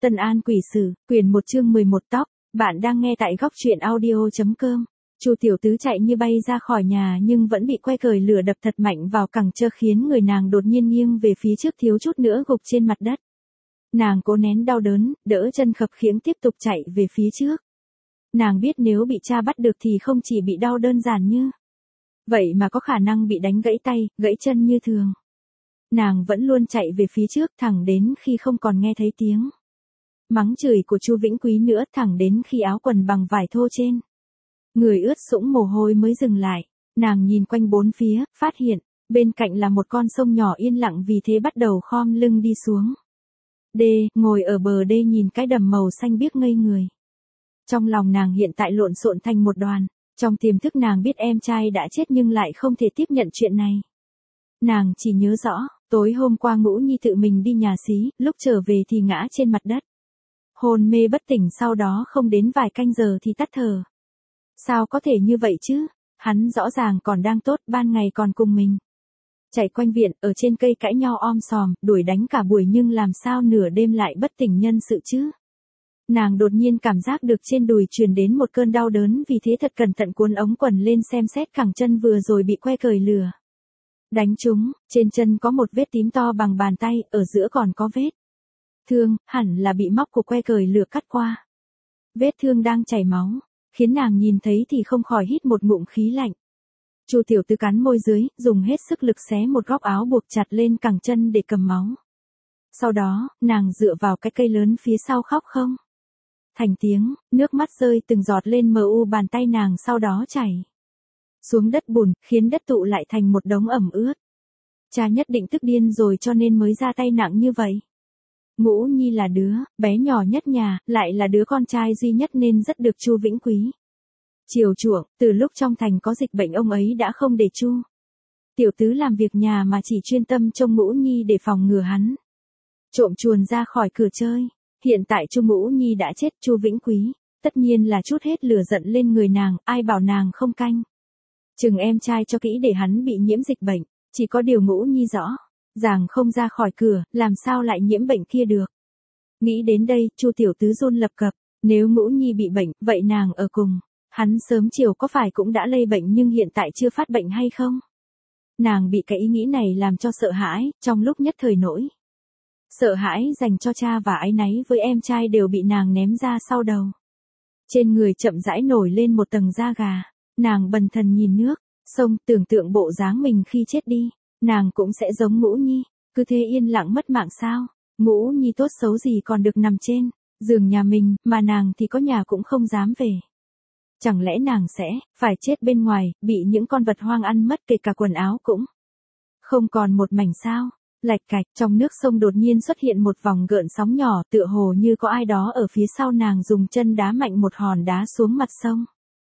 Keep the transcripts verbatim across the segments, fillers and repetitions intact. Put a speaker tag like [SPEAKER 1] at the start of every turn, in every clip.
[SPEAKER 1] Tân An quỷ sử, quyển một chương mười một tóc, bạn đang nghe tại góc truyện audio.com. Chu tiểu tứ chạy như bay ra khỏi nhà nhưng vẫn bị que cởi lửa đập thật mạnh vào cẳng chơ khiến người nàng đột nhiên nghiêng về phía trước thiếu chút nữa gục trên mặt đất. Nàng cố nén đau đớn, đỡ chân khập khiễng tiếp tục chạy về phía trước. Nàng biết nếu bị cha bắt được thì không chỉ bị đau đơn giản như vậy mà có khả năng bị đánh gãy tay, gãy chân như thường. Nàng vẫn luôn chạy về phía trước thẳng đến khi không còn nghe thấy tiếng mắng chửi của Chu Vĩnh Quý nữa, thẳng đến khi áo quần bằng vải thô trên người ướt sũng mồ hôi mới dừng lại. Nàng nhìn quanh bốn phía, phát hiện bên cạnh là một con sông nhỏ yên lặng, vì thế bắt đầu khom lưng đi xuống đê, ngồi ở bờ đê nhìn cái đầm màu xanh biếc ngây người. Trong lòng nàng hiện tại lộn xộn thành một đoàn, trong tiềm thức nàng biết em trai đã chết nhưng lại không thể tiếp nhận chuyện này. Nàng chỉ nhớ rõ, tối hôm qua Ngũ Nhi tự mình đi nhà xí, lúc trở về thì ngã trên mặt đất. Hôn mê bất tỉnh, sau đó không đến vài canh giờ thì tắt thở. Sao có thể như vậy chứ? Hắn rõ ràng còn đang tốt, ban ngày còn cùng mình chạy quanh viện, ở trên cây cãi nhau om sòm, đuổi đánh cả buổi, nhưng làm sao nửa đêm lại bất tỉnh nhân sự chứ? Nàng đột nhiên cảm giác được trên đùi truyền đến một cơn đau đớn, vì thế thật cẩn thận cuốn ống quần lên xem xét cẳng chân vừa rồi bị que cởi lửa đánh trúng. Trên chân có một vết tím to bằng bàn tay, ở giữa còn có vết thương, hẳn là bị móc của que cởi lửa cắt qua. Vết thương đang chảy máu, khiến nàng nhìn thấy thì không khỏi hít một ngụm khí lạnh. Chu tiểu tứ cắn môi dưới, dùng hết sức lực xé một góc áo buộc chặt lên cẳng chân để cầm máu. Sau đó, nàng dựa vào cái cây lớn phía sau khóc không thành tiếng, nước mắt rơi từng giọt lên mờ u bàn tay nàng, sau đó chảy xuống đất bùn, khiến đất tụ lại thành một đống ẩm ướt. Cha nhất định tức điên rồi cho nên mới ra tay nặng như vậy. Ngũ Nhi là đứa bé nhỏ nhất nhà, lại là đứa con trai duy nhất nên rất được Chu Vĩnh Quý chiều chuộng. Từ lúc trong thành có dịch bệnh, ông ấy đã không để Chu tiểu tứ làm việc nhà mà chỉ chuyên tâm trông Ngũ Nhi để phòng ngừa hắn trộm chuồn ra khỏi cửa chơi. Hiện tại Chu Ngũ Nhi đã chết, Chu Vĩnh Quý tất nhiên là trút hết lửa giận lên người nàng, ai bảo nàng không canh chừng em trai cho kỹ để hắn bị nhiễm dịch bệnh. Chỉ có điều Ngũ Nhi rõ ràng không ra khỏi cửa, làm sao lại nhiễm bệnh kia được. Nghĩ đến đây, Chu tiểu tứ run lập cập, nếu Ngũ Nhi bị bệnh, vậy nàng ở cùng hắn sớm chiều có phải cũng đã lây bệnh nhưng hiện tại chưa phát bệnh hay không? Nàng bị cái ý nghĩ này làm cho sợ hãi, trong lúc nhất thời nỗi sợ hãi dành cho cha và áy náy với em trai đều bị nàng ném ra sau đầu. Trên người chậm rãi nổi lên một tầng da gà, nàng bần thần nhìn nước sông, tưởng tượng bộ dáng mình khi chết đi, nàng cũng sẽ giống Ngũ Nhi, cứ thế yên lặng mất mạng sao? Ngũ Nhi tốt xấu gì còn được nằm trên giường nhà mình, mà nàng thì có nhà cũng không dám về. Chẳng lẽ nàng sẽ phải chết bên ngoài, bị những con vật hoang ăn mất, kể cả quần áo cũng không còn một mảnh sao? Lạch cạch, trong nước sông đột nhiên xuất hiện một vòng gợn sóng nhỏ, tựa hồ như có ai đó ở phía sau nàng dùng chân đá mạnh một hòn đá xuống mặt sông.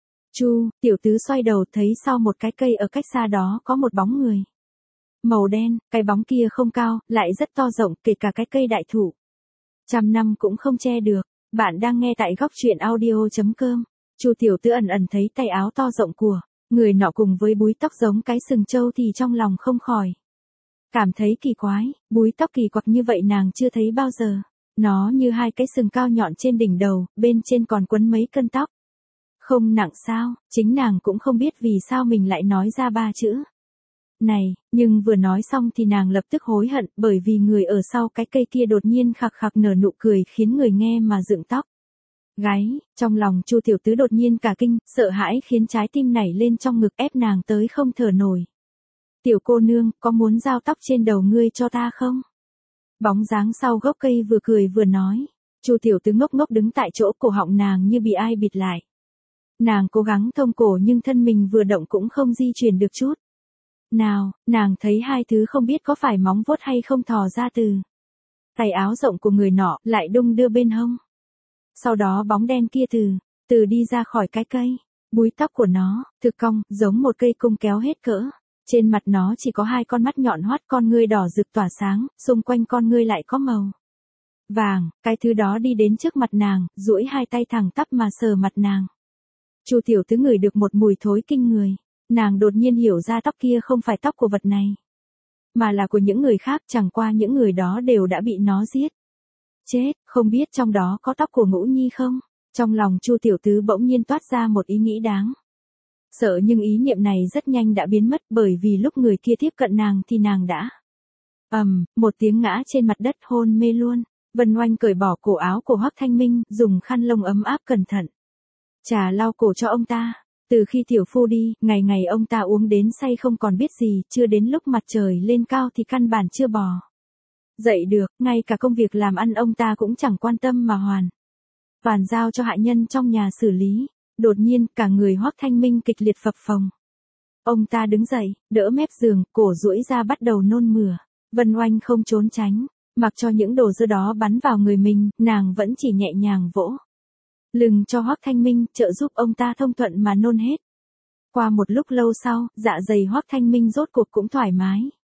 [SPEAKER 1] Chu tiểu tứ xoay đầu thấy sau một cái cây ở cách xa đó có một bóng người màu đen, cái bóng kia không cao, lại rất to rộng, kể cả cái cây đại thụ trăm năm cũng không che được. Bạn đang nghe tại góc truyện audio.com. Chu tiểu tứ ẩn ẩn thấy tay áo to rộng của người nọ cùng với búi tóc giống cái sừng trâu thì trong lòng không khỏi cảm thấy kỳ quái. Búi tóc kỳ quặc như vậy nàng chưa thấy bao giờ. Nó như hai cái sừng cao nhọn trên đỉnh đầu, bên trên còn quấn mấy cân tóc. Không nặng sao? Chính nàng cũng không biết vì sao mình lại nói ra ba chữ này, nhưng vừa nói xong thì nàng lập tức hối hận, bởi vì người ở sau cái cây kia đột nhiên khạc khạc nở nụ cười khiến người nghe mà dựng tóc gáy. Trong lòng Chu tiểu tứ đột nhiên cả kinh, sợ hãi khiến trái tim nảy lên trong ngực, ép nàng tới không thở nổi. Tiểu cô nương, có muốn giao tóc trên đầu ngươi cho ta không? Bóng dáng sau gốc cây vừa cười vừa nói. Chu tiểu tứ ngốc ngốc đứng tại chỗ, cổ họng nàng như bị ai bịt lại. Nàng cố gắng thông cổ nhưng thân mình vừa động cũng không di chuyển được chút nào. Nàng thấy hai thứ không biết có phải móng vuốt hay không thò ra từ tay áo rộng của người nọ, lại đung đưa bên hông. Sau đó bóng đen kia từ từ đi ra khỏi cái cây. Búi tóc của nó thực cong, giống một cây cung kéo hết cỡ. Trên mặt nó chỉ có hai con mắt nhọn hoắt, con ngươi đỏ rực tỏa sáng, xung quanh con ngươi lại có màu vàng. Cái thứ đó đi đến trước mặt nàng, duỗi hai tay thẳng tắp mà sờ mặt nàng. Chu tiểu tứ ngửi được một mùi thối kinh người. Nàng đột nhiên hiểu ra tóc kia không phải tóc của vật này, mà là của những người khác, chẳng qua những người đó đều đã bị nó giết. Chết, không biết trong đó có tóc của Ngũ Nhi không? Trong lòng Chu tiểu tứ bỗng nhiên toát ra một ý nghĩ đáng sợ, nhưng ý niệm này rất nhanh đã biến mất, bởi vì lúc người kia tiếp cận nàng thì nàng đã ầm, um, một tiếng ngã trên mặt đất hôn mê luôn. Vân Oanh cởi bỏ cổ áo của Hoắc Thanh Minh, dùng khăn lông ấm áp cẩn thận trà lau cổ cho ông ta. Từ khi tiểu phu đi, ngày ngày ông ta uống đến say không còn biết gì, chưa đến lúc mặt trời lên cao thì căn bản chưa bò dậy được, ngay cả công việc làm ăn ông ta cũng chẳng quan tâm mà hoàn toàn giao cho hạ nhân trong nhà xử lý. Đột nhiên, cả người Hoắc Thanh Minh kịch liệt phập phồng. Ông ta đứng dậy, đỡ mép giường, cổ duỗi ra bắt đầu nôn mửa. Vân Oanh không trốn tránh, mặc cho những đồ dơ đó bắn vào người mình, nàng vẫn chỉ nhẹ nhàng vỗ lưng cho Hoắc Thanh Minh, trợ giúp ông ta thông thuận mà nôn hết. Qua một lúc lâu sau, dạ dày Hoắc Thanh Minh rốt cuộc cũng thoải mái.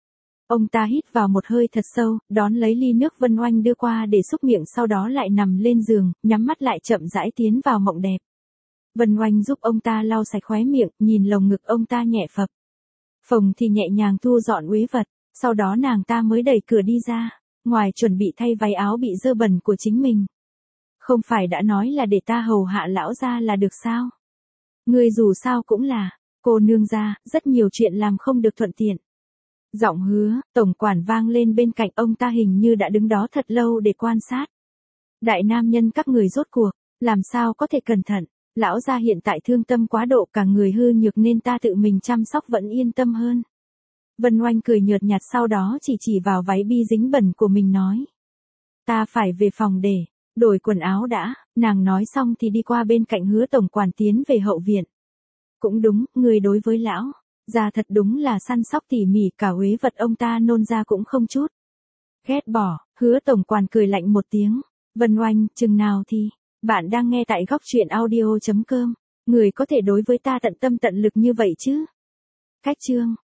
[SPEAKER 1] Ông ta hít vào một hơi thật sâu, đón lấy ly nước Vân Oanh đưa qua để xúc miệng, sau đó lại nằm lên giường, nhắm mắt lại chậm rãi tiến vào mộng đẹp. Vân Oanh giúp ông ta lau sạch khóe miệng, nhìn lồng ngực ông ta nhẹ phập phồng thì nhẹ nhàng thu dọn uế vật, sau đó nàng ta mới đẩy cửa đi ra, ngoài chuẩn bị thay váy áo bị dơ bẩn của chính mình. Không phải đã nói là để ta hầu hạ lão gia là được sao? Ngươi dù sao cũng là cô nương gia, rất nhiều chuyện làm không được thuận tiện. Giọng Hứa tổng quản vang lên bên cạnh, ông ta hình như đã đứng đó thật lâu để quan sát. Đại nam nhân các người rốt cuộc, làm sao có thể cẩn thận, lão gia hiện tại thương tâm quá độ, cả người hư nhược nên ta tự mình chăm sóc vẫn yên tâm hơn. Vân Oanh cười nhợt nhạt, sau đó chỉ chỉ vào váy bi dính bẩn của mình nói. Ta phải về phòng để đổi quần áo đã. Nàng nói xong thì đi qua bên cạnh Hứa tổng quản tiến về hậu viện. Cũng đúng, người đối với lão gia thật đúng là săn sóc tỉ mỉ, cả uế vật ông ta nôn ra cũng không chút ghét bỏ. Hứa tổng quản cười lạnh một tiếng. Vân Oanh, chừng nào thì, bạn đang nghe tại góc truyện audio chấm com. Người có thể đối với ta tận tâm tận lực như vậy chứ? Cách chương